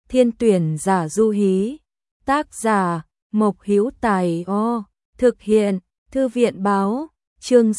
Thiên tuyển giả du hí. Tác giả Mộc Hữu Tài. Thực hiện Thư viện báo. Chương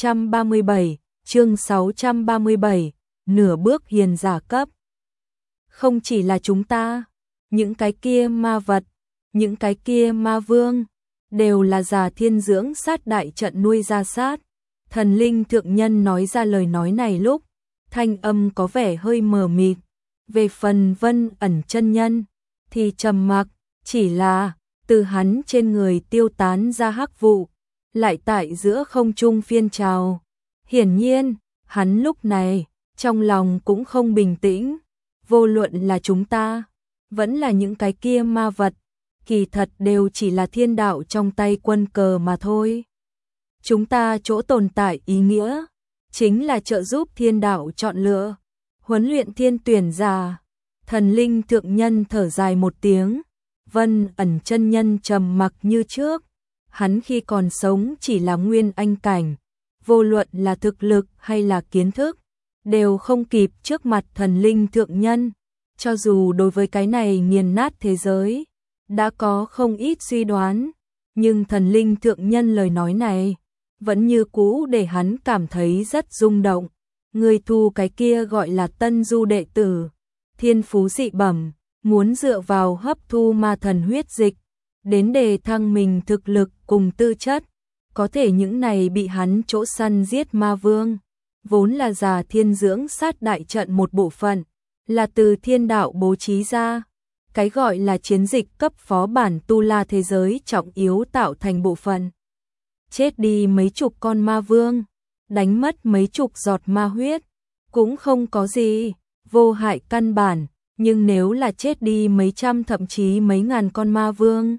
637, nửa bước hiền giả cấp. Không chỉ là chúng ta, những cái kia ma vật, những cái kia ma vương, đều là già thiên dưỡng sát đại trận nuôi ra sát. Thần linh thượng nhân nói ra lời nói này lúc, thanh âm có vẻ hơi mờ mịt. Về phần Vân Ẩn chân nhân, thì trầm mặc, chỉ là từ hắn trên người tiêu tán ra hắc vụ, lại tại giữa không trung phiên trào. Hiển nhiên, hắn lúc này, trong lòng cũng không bình tĩnh. Vô luận là chúng ta, vẫn là những cái kia ma vật, kỳ thật đều chỉ là thiên đạo trong tay quân cờ mà thôi. Chúng ta chỗ tồn tại ý nghĩa, chính là trợ giúp thiên đạo chọn lựa, huấn luyện thiên tuyển giả. Thần linh thượng nhân thở dài một tiếng, Vân Ẩn chân nhân trầm mặc như trước. Hắn khi còn sống chỉ là nguyên anh cảnh, vô luận là thực lực hay là kiến thức, đều không kịp trước mặt thần linh thượng nhân. Cho dù đối với cái này nghiền nát thế giới, đã có không ít suy đoán, nhưng thần linh thượng nhân lời nói này, vẫn như cũ để hắn cảm thấy rất rung động. Người thu cái kia gọi là tân du đệ tử, thiên phú dị bẩm, muốn dựa vào hấp thu ma thần huyết dịch, đến đề thăng mình thực lực cùng tư chất. Có thể những này bị hắn chỗ săn giết ma vương, vốn là già thiên dưỡng sát đại trận một bộ phận, là từ thiên đạo bố trí ra. Cái gọi là chiến dịch cấp phó bản tu la thế giới trọng yếu tạo thành bộ phận. Chết đi mấy chục con ma vương, đánh mất mấy chục giọt ma huyết, cũng không có gì, vô hại căn bản. Nhưng nếu là chết đi mấy trăm thậm chí mấy ngàn con ma vương,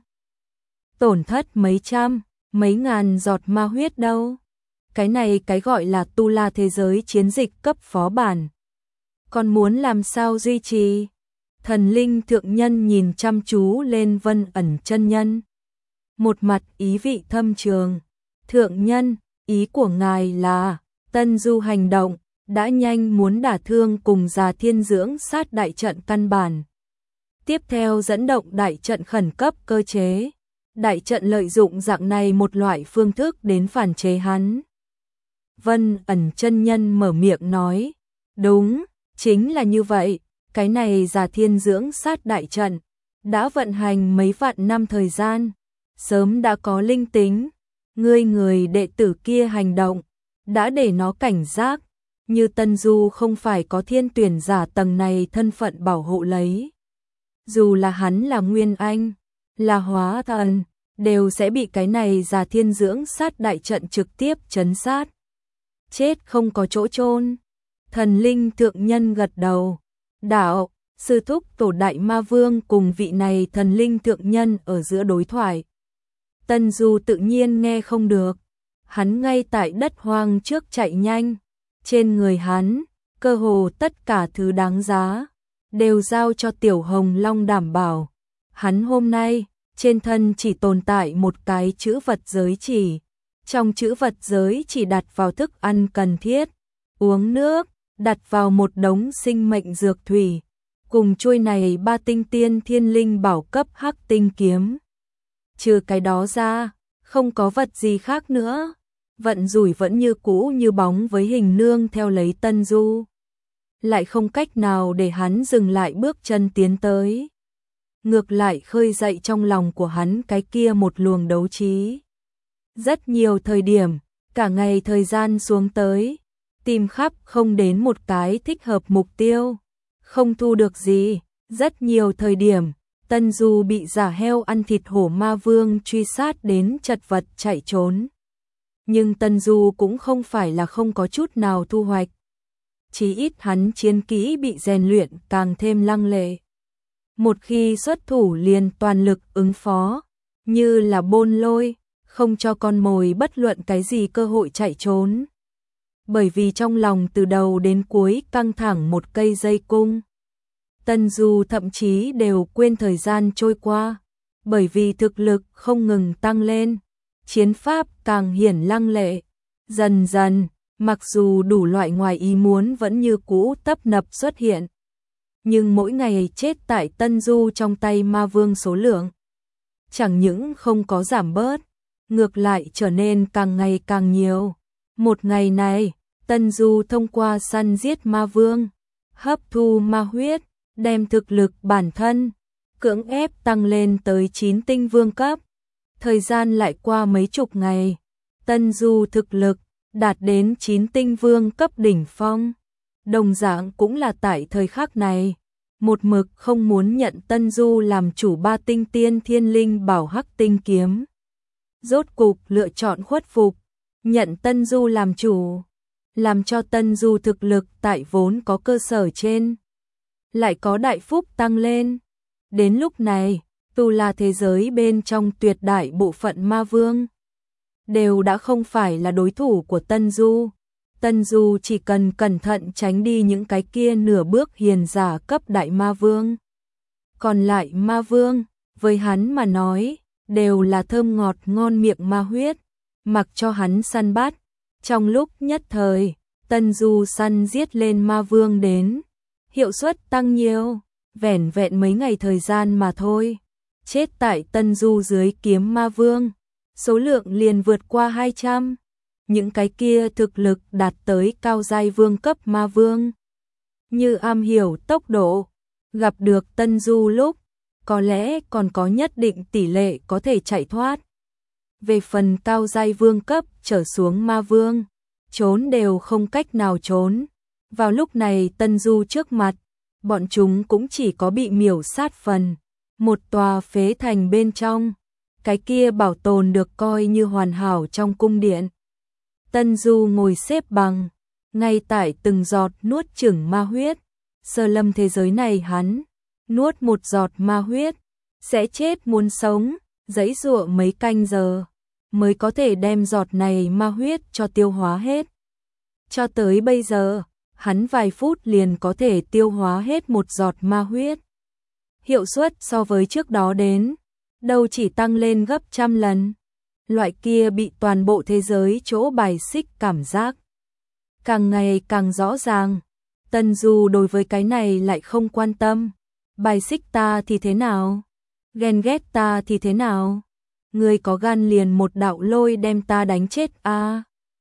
tổn thất mấy trăm, mấy ngàn giọt ma huyết đâu. Cái này cái gọi là tu la thế giới chiến dịch cấp phó bản. Còn muốn làm sao duy trì? Thần linh thượng nhân nhìn chăm chú lên Vân Ẩn chân nhân, một mặt ý vị thâm trường. Thượng nhân, ý của ngài là tân du hành động đã nhanh muốn đả thương cùng già thiên dưỡng sát đại trận căn bản. Tiếp theo dẫn động đại trận khẩn cấp cơ chế. Đại trận lợi dụng dạng này một loại phương thức đến phản chế hắn. Vân Ẩn chân nhân mở miệng nói, đúng, chính là như vậy. Cái này già thiên dưỡng sát đại trận đã vận hành mấy vạn năm thời gian, sớm đã có linh tính. Người đệ tử kia hành động đã để nó cảnh giác. Như Tân Du không phải có thiên tuyển giả tầng này thân phận bảo hộ lấy, dù là hắn là nguyên anh, là hóa thần, đều sẽ bị cái này già thiên dưỡng sát đại trận trực tiếp trấn sát. Chết không có chỗ chôn. Thần linh thượng nhân gật đầu. Đạo, sư thúc tổ đại ma vương cùng vị này thần linh thượng nhân ở giữa đối thoại. Tân Du tự nhiên nghe không được. Hắn ngay tại đất hoang trước chạy nhanh. Trên người hắn, cơ hồ tất cả thứ đáng giá, đều giao cho Tiểu Hồng Long đảm bảo. Hắn hôm nay, trên thân chỉ tồn tại một cái chữ vật giới chỉ. Trong chữ vật giới chỉ đặt vào thức ăn cần thiết, uống nước, đặt vào một đống sinh mệnh dược thủy, cùng chuôi này 3 tinh tiên thiên linh bảo cấp hắc tinh kiếm. Trừ cái đó ra, không có vật gì khác nữa. Vận rủi vẫn như cũ như bóng với hình nương theo lấy Tân Du. Lại không cách nào để hắn dừng lại bước chân tiến tới. Ngược lại khơi dậy trong lòng của hắn cái kia một luồng đấu trí. Rất nhiều thời điểm, cả ngày thời gian xuống tới, tìm khắp không đến một cái thích hợp mục tiêu, không thu được gì. Rất nhiều thời điểm, Tân Du bị giả heo ăn thịt hổ ma vương truy sát đến chật vật chạy trốn. Nhưng Tân Du cũng không phải là không có chút nào thu hoạch. Chí ít hắn chiến kỹ bị rèn luyện càng thêm lăng lệ. Một khi xuất thủ liền toàn lực ứng phó, như là bôn lôi, không cho con mồi bất luận cái gì cơ hội chạy trốn. Bởi vì trong lòng từ đầu đến cuối căng thẳng một cây dây cung. Tân Du thậm chí đều quên thời gian trôi qua, bởi vì thực lực không ngừng tăng lên. Chiến pháp càng hiển lăng lệ. Dần dần, mặc dù đủ loại ngoài ý muốn vẫn như cũ tấp nập xuất hiện, nhưng mỗi ngày chết tại Tân Du trong tay ma vương số lượng chẳng những không có giảm bớt, ngược lại trở nên càng ngày càng nhiều. Một ngày này, Tân Du thông qua săn giết ma vương, hấp thu ma huyết, đem thực lực bản thân cưỡng ép tăng lên tới 9 tinh vương cấp. Thời gian lại qua mấy chục ngày, Tân Du thực lực đạt đến 9 tinh vương cấp đỉnh phong. Đồng dạng cũng là tại thời khắc này, một mực không muốn nhận Tân Du làm chủ 3 tinh tiên thiên linh bảo hắc tinh kiếm. Rốt cục lựa chọn khuất phục, nhận Tân Du làm chủ, làm cho Tân Du thực lực tại vốn có cơ sở trên lại có đại phúc tăng lên. Đến lúc này, dù là thế giới bên trong tuyệt đại bộ phận ma vương đều đã không phải là đối thủ của Tân Du. Tân Du chỉ cần cẩn thận tránh đi những cái kia nửa bước hiền giả cấp đại ma vương. Còn lại ma vương, với hắn mà nói, đều là thơm ngọt ngon miệng ma huyết, mặc cho hắn săn bắt. Trong lúc nhất thời, Tân Du săn giết lên ma vương đến, hiệu suất tăng nhiều, vẻn vẹn mấy ngày thời gian mà thôi. Chết tại Tân Du dưới kiếm ma vương, số lượng liền vượt qua 200. Những cái kia thực lực đạt tới cao giai vương cấp ma vương, như am hiểu tốc độ, gặp được Tân Du lúc, có lẽ còn có nhất định tỷ lệ có thể chạy thoát. Về phần cao giai vương cấp trở xuống ma vương, trốn đều không cách nào trốn. Vào lúc này Tân Du trước mặt, bọn chúng cũng chỉ có bị miểu sát phần. Một tòa phế thành bên trong, cái kia bảo tồn được coi như hoàn hảo trong cung điện. Tân Du ngồi xếp bằng, ngay tại từng giọt nuốt chửng ma huyết. Sơ lâm thế giới này hắn, nuốt một giọt ma huyết, sẽ chết muốn sống, giãy giụa mấy canh giờ, mới có thể đem giọt này ma huyết cho tiêu hóa hết. Cho tới bây giờ, hắn vài phút liền có thể tiêu hóa hết một giọt ma huyết. Hiệu suất so với trước đó đến, đâu chỉ tăng lên gấp trăm lần. Loại kia bị toàn bộ thế giới chỗ bài xích cảm giác càng ngày càng rõ ràng. Tân Du đối với cái này lại không quan tâm. Bài xích ta thì thế nào? Ghen ghét ta thì thế nào? Ngươi có gan liền một đạo lôi đem ta đánh chết a.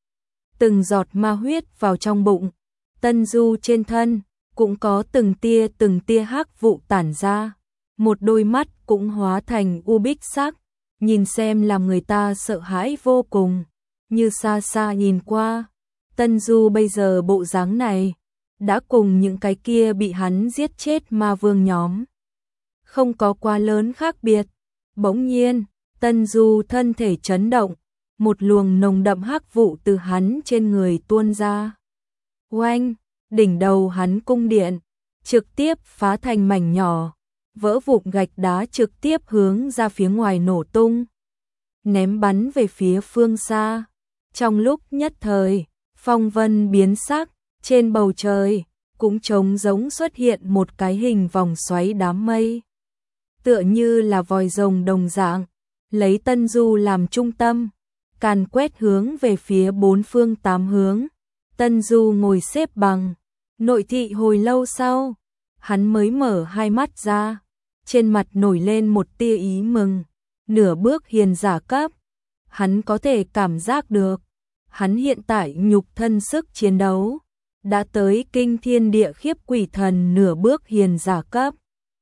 Từng giọt ma huyết vào trong bụng, Tân Du trên thân cũng có từng tia hắc vụ tản ra, một đôi mắt cũng hóa thành u bích sắc, nhìn xem làm người ta sợ hãi vô cùng. Như xa xa nhìn qua, Tân Du bây giờ bộ dáng này đã cùng những cái kia bị hắn giết chết ma vương nhóm không có quá lớn khác biệt. Bỗng nhiên, Tân Du thân thể chấn động, một luồng nồng đậm hắc vụ từ hắn trên người tuôn ra. Oanh, đỉnh đầu hắn cung điện trực tiếp phá thành mảnh nhỏ, vỡ vụn gạch đá trực tiếp hướng ra phía ngoài nổ tung, ném bắn về phía phương xa. Trong lúc nhất thời, phong vân biến sắc, trên bầu trời cũng trống rỗng xuất hiện một cái hình vòng xoáy đám mây, tựa như là vòi rồng đồng dạng, lấy Tân Du làm trung tâm, càn quét hướng về phía bốn phương tám hướng. Tân Du ngồi xếp bằng, nội thị hồi lâu sau, hắn mới mở hai mắt ra, trên mặt nổi lên một tia ý mừng. Nửa bước hiền giả cấp, hắn có thể cảm giác được, hắn hiện tại nhục thân sức chiến đấu đã tới kinh thiên địa khiếp quỷ thần nửa bước hiền giả cấp.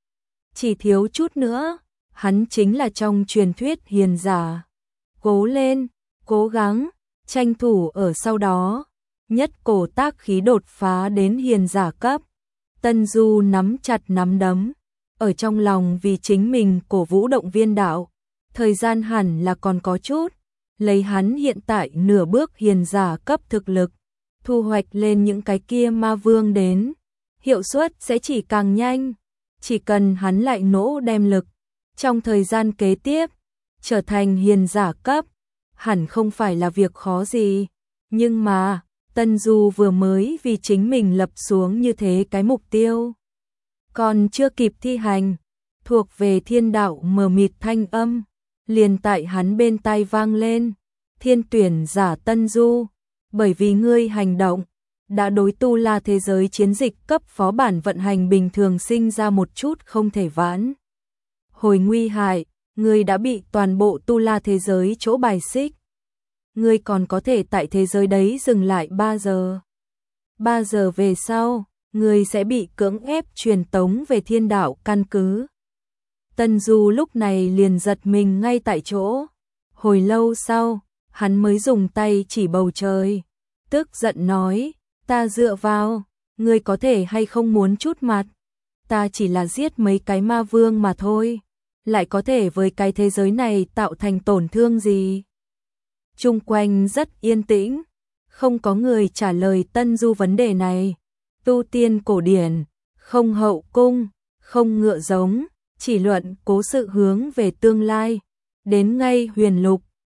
Chỉ thiếu chút nữa, hắn chính là trong truyền thuyết hiền giả. Cố lên, cố gắng, tranh thủ ở sau đó, nhất cổ tác khí đột phá đến hiền giả cấp. Tân Du nắm chặt nắm đấm, ở trong lòng vì chính mình cổ vũ động viên đạo. Thời gian hẳn là còn có chút, lấy hắn hiện tại nửa bước hiền giả cấp thực lực, thu hoạch lên những cái kia ma vương đến, hiệu suất sẽ chỉ càng nhanh. Chỉ cần hắn lại nỗ đem lực, trong thời gian kế tiếp, trở thành hiền giả cấp, hẳn không phải là việc khó gì. Nhưng mà, Tân Du vừa mới vì chính mình lập xuống như thế cái mục tiêu, còn chưa kịp thi hành, thuộc về thiên đạo mờ mịt thanh âm liền tại hắn bên tai vang lên. Thiên tuyển giả Tân Du, bởi vì ngươi hành động đã đối Tu La thế giới chiến dịch cấp phó bản vận hành bình thường sinh ra một chút không thể vãn hồi nguy hại, ngươi đã bị toàn bộ Tu La thế giới chỗ bài xích. Ngươi còn có thể tại thế giới đấy dừng lại 3 giờ. 3 giờ về sau, ngươi sẽ bị cưỡng ép truyền tống về thiên đạo căn cứ. Tân Du lúc này liền giật mình ngay tại chỗ. Hồi lâu sau, hắn mới dùng tay chỉ bầu trời, tức giận nói, ta dựa vào, ngươi có thể hay không muốn chút mặt. Ta chỉ là giết mấy cái ma vương mà thôi, lại có thể với cái thế giới này tạo thành tổn thương gì. Chung quanh rất yên tĩnh, không có người trả lời Tân Du vấn đề này. Tu tiên cổ điển, không hậu cung, không ngựa giống, chỉ luận cố sự hướng về tương lai. Đến ngay huyền lục,